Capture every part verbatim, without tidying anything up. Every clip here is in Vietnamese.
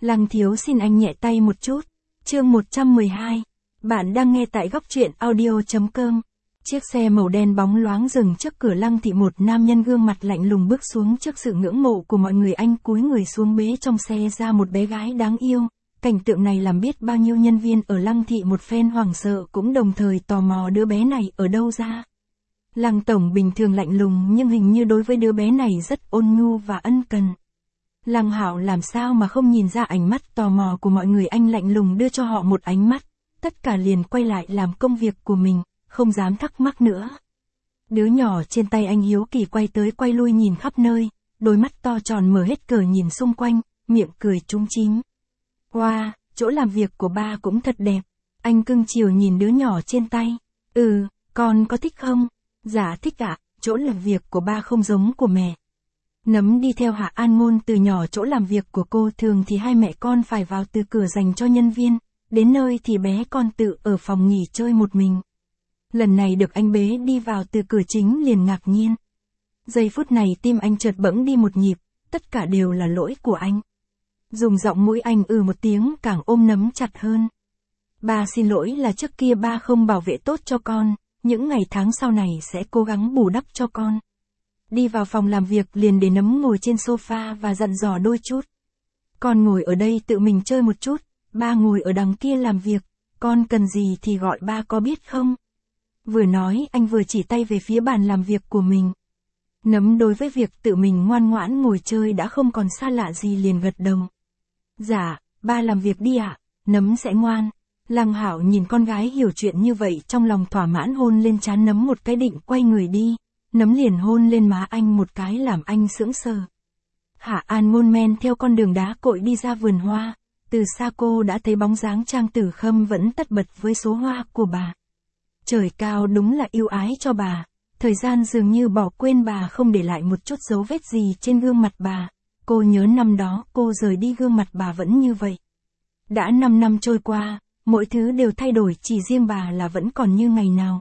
Lăng thiếu xin anh nhẹ tay một chút. Chương một trăm mười hai. Bạn đang nghe tại góc truyện audio chấm com. Chiếc xe màu đen bóng loáng dừng trước cửa Lăng thị, một nam nhân gương mặt lạnh lùng bước xuống. Trước sự ngưỡng mộ của mọi người, anh cúi người xuống bế trong xe ra một bé gái đáng yêu. Cảnh tượng này làm biết bao nhiêu nhân viên ở Lăng thị một phen hoảng sợ, cũng đồng thời tò mò đứa bé này ở đâu ra. Lăng tổng bình thường lạnh lùng nhưng hình như đối với đứa bé này rất ôn nhu và ân cần. Lăng Hạo làm sao mà không nhìn ra ánh mắt tò mò của mọi người, anh lạnh lùng đưa cho họ một ánh mắt, tất cả liền quay lại làm công việc của mình, không dám thắc mắc nữa. Đứa nhỏ trên tay anh hiếu kỳ quay tới quay lui nhìn khắp nơi, đôi mắt to tròn mở hết cỡ nhìn xung quanh, miệng cười trúng chím. Wow, chỗ làm việc của ba cũng thật đẹp. Anh cưng chiều nhìn đứa nhỏ trên tay. Ừ, con có thích không? Dạ thích ạ, chỗ làm việc của ba không giống của mẹ. Nấm đi theo Hạ An Ngôn từ nhỏ. Chỗ làm việc của cô thường thì hai mẹ con phải vào từ cửa dành cho nhân viên, đến nơi thì bé con tự ở phòng nghỉ chơi một mình. Lần này được anh bế đi vào từ cửa chính liền ngạc nhiên. Giây phút này tim anh chợt bỗng đi một nhịp, tất cả đều là lỗi của anh. Dùng giọng mũi anh ừ một tiếng, càng ôm nấm chặt hơn. Ba xin lỗi là trước kia ba không bảo vệ tốt cho con, những ngày tháng sau này sẽ cố gắng bù đắp cho con. Đi vào phòng làm việc liền để nấm ngồi trên sofa và dặn dò đôi chút. Con ngồi ở đây tự mình chơi một chút, ba ngồi ở đằng kia làm việc, con cần gì thì gọi ba có biết không? Vừa nói anh vừa chỉ tay về phía bàn làm việc của mình. Nấm đối với việc tự mình ngoan ngoãn ngồi chơi đã không còn xa lạ gì, liền gật đầu. Dạ, ba làm việc đi ạ, nấm sẽ ngoan. Lăng Hạo nhìn con gái hiểu chuyện như vậy trong lòng thỏa mãn, hôn lên trán nấm một cái định quay người đi. Nấm liền hôn lên má anh một cái làm anh sững sờ. Hạ An Ngôn men theo con đường đá cội đi ra vườn hoa, từ xa cô đã thấy bóng dáng Trang Tử Khâm vẫn tất bật với số hoa của bà. Trời cao đúng là yêu ái cho bà, thời gian dường như bỏ quên bà, không để lại một chút dấu vết gì trên gương mặt bà. Cô nhớ năm đó cô rời đi gương mặt bà vẫn như vậy. Đã năm năm trôi qua, mỗi thứ đều thay đổi, chỉ riêng bà là vẫn còn như ngày nào.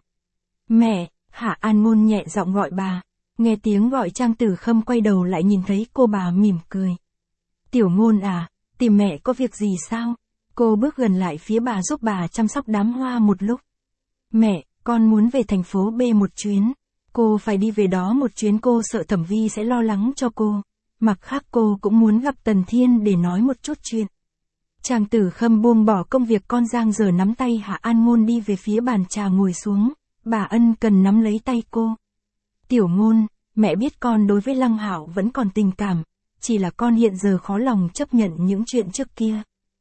Mẹ! Hạ An Ngôn nhẹ giọng gọi bà. Nghe tiếng gọi Trang Tử Khâm quay đầu lại nhìn thấy cô, bà mỉm cười. Tiểu Ngôn à, tìm mẹ có việc gì sao? Cô bước gần lại phía bà giúp bà chăm sóc đám hoa một lúc. Mẹ, con muốn về thành phố B một chuyến. Cô phải đi về đó một chuyến, cô sợ Thẩm Vi sẽ lo lắng cho cô. Mặt khác cô cũng muốn gặp Tần Thiên để nói một chút chuyện. Trang Tử Khâm buông bỏ công việc con giang dở nắm tay Hạ An Ngôn đi về phía bàn trà ngồi xuống. Bà ân cần nắm lấy tay cô. Tiểu Ngôn, mẹ biết con đối với Lăng Hạo vẫn còn tình cảm, chỉ là con hiện giờ khó lòng chấp nhận những chuyện trước kia.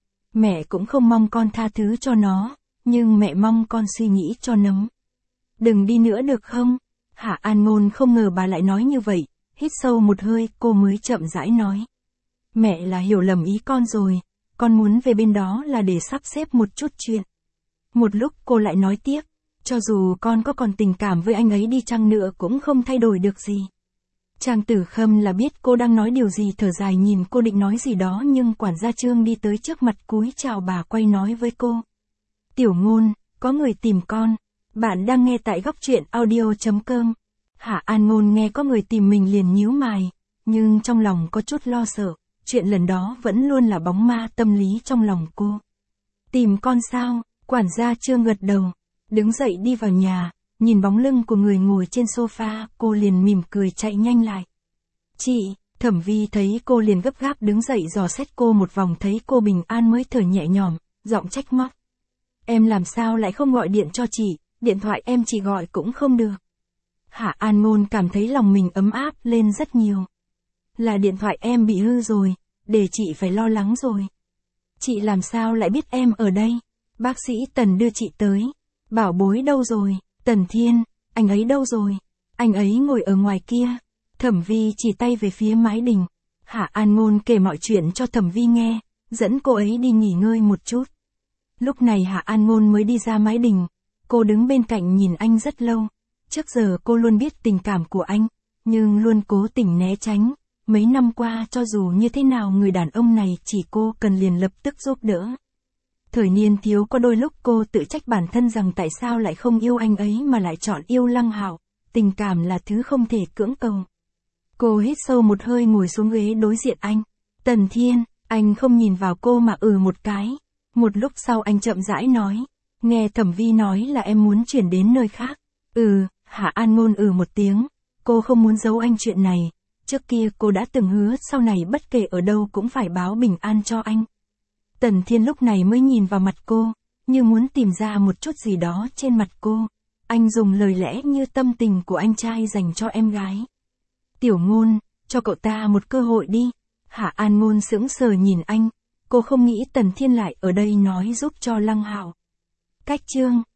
Mẹ cũng không mong con tha thứ cho nó, nhưng mẹ mong con suy nghĩ cho nấm. Đừng đi nữa được không? Hạ An Ngôn không ngờ bà lại nói như vậy, hít sâu một hơi cô mới chậm rãi nói. Mẹ là hiểu lầm ý con rồi, con muốn về bên đó là để sắp xếp một chút chuyện. Một lúc cô lại nói tiếp. Cho dù con có còn tình cảm với anh ấy đi chăng nữa cũng không thay đổi được gì. Trang Tử Khâm là biết cô đang nói điều gì, thở dài nhìn cô định nói gì đó nhưng quản gia Trương đi tới trước mặt cúi chào bà, quay nói với cô. Tiểu Ngôn, có người tìm con. Bạn đang nghe tại góc truyện audio chấm com. Hạ An Ngôn nghe có người tìm mình liền nhíu mày, nhưng trong lòng có chút lo sợ, chuyện lần đó vẫn luôn là bóng ma tâm lý trong lòng cô. Tìm con sao? Quản gia Trương gật đầu. Đứng dậy đi vào nhà, nhìn bóng lưng của người ngồi trên sofa, cô liền mỉm cười chạy nhanh lại. Chị, Thẩm Vi thấy cô liền gấp gáp đứng dậy dò xét cô một vòng, thấy cô bình an mới thở nhẹ nhõm, giọng trách móc. Em làm sao lại không gọi điện cho chị, điện thoại em chỉ gọi cũng không được. Hạ An Ngôn cảm thấy lòng mình ấm áp lên rất nhiều. Là điện thoại em bị hư rồi, để chị phải lo lắng rồi. Chị làm sao lại biết em ở đây? Bác sĩ Tần đưa chị tới. Bảo bối đâu rồi? Tần Thiên, anh ấy đâu rồi? Anh ấy ngồi ở ngoài kia. Thẩm Vi chỉ tay về phía mái đình. Hạ An Ngôn kể mọi chuyện cho Thẩm Vi nghe, dẫn cô ấy đi nghỉ ngơi một chút. Lúc này Hạ An Ngôn mới đi ra mái đình. Cô đứng bên cạnh nhìn anh rất lâu. Trước giờ cô luôn biết tình cảm của anh, nhưng luôn cố tình né tránh. Mấy năm qua cho dù như thế nào người đàn ông này chỉ cô cần liền lập tức giúp đỡ. Thời niên thiếu có đôi lúc cô tự trách bản thân rằng tại sao lại không yêu anh ấy mà lại chọn yêu Lăng Hạo, tình cảm là thứ không thể cưỡng cầu. Cô hít sâu một hơi ngồi xuống ghế đối diện anh. Tần Thiên, Anh không nhìn vào cô mà ừ một cái. Một lúc sau anh chậm rãi nói. Nghe Thẩm Vi nói là em muốn chuyển đến nơi khác. Ừ, Hạ An Ngôn ừ một tiếng. Cô không muốn giấu anh chuyện này. Trước kia cô đã từng hứa sau này bất kể ở đâu cũng phải báo bình an cho anh. Tần Thiên lúc này mới nhìn vào mặt cô, như muốn tìm ra một chút gì đó trên mặt cô. Anh dùng lời lẽ như tâm tình của anh trai dành cho em gái. Tiểu Ngôn, cho cậu ta một cơ hội đi. Hạ An Ngôn sững sờ nhìn anh. Cô không nghĩ Tần Thiên lại ở đây nói giúp cho Lăng Hạo. Cách chương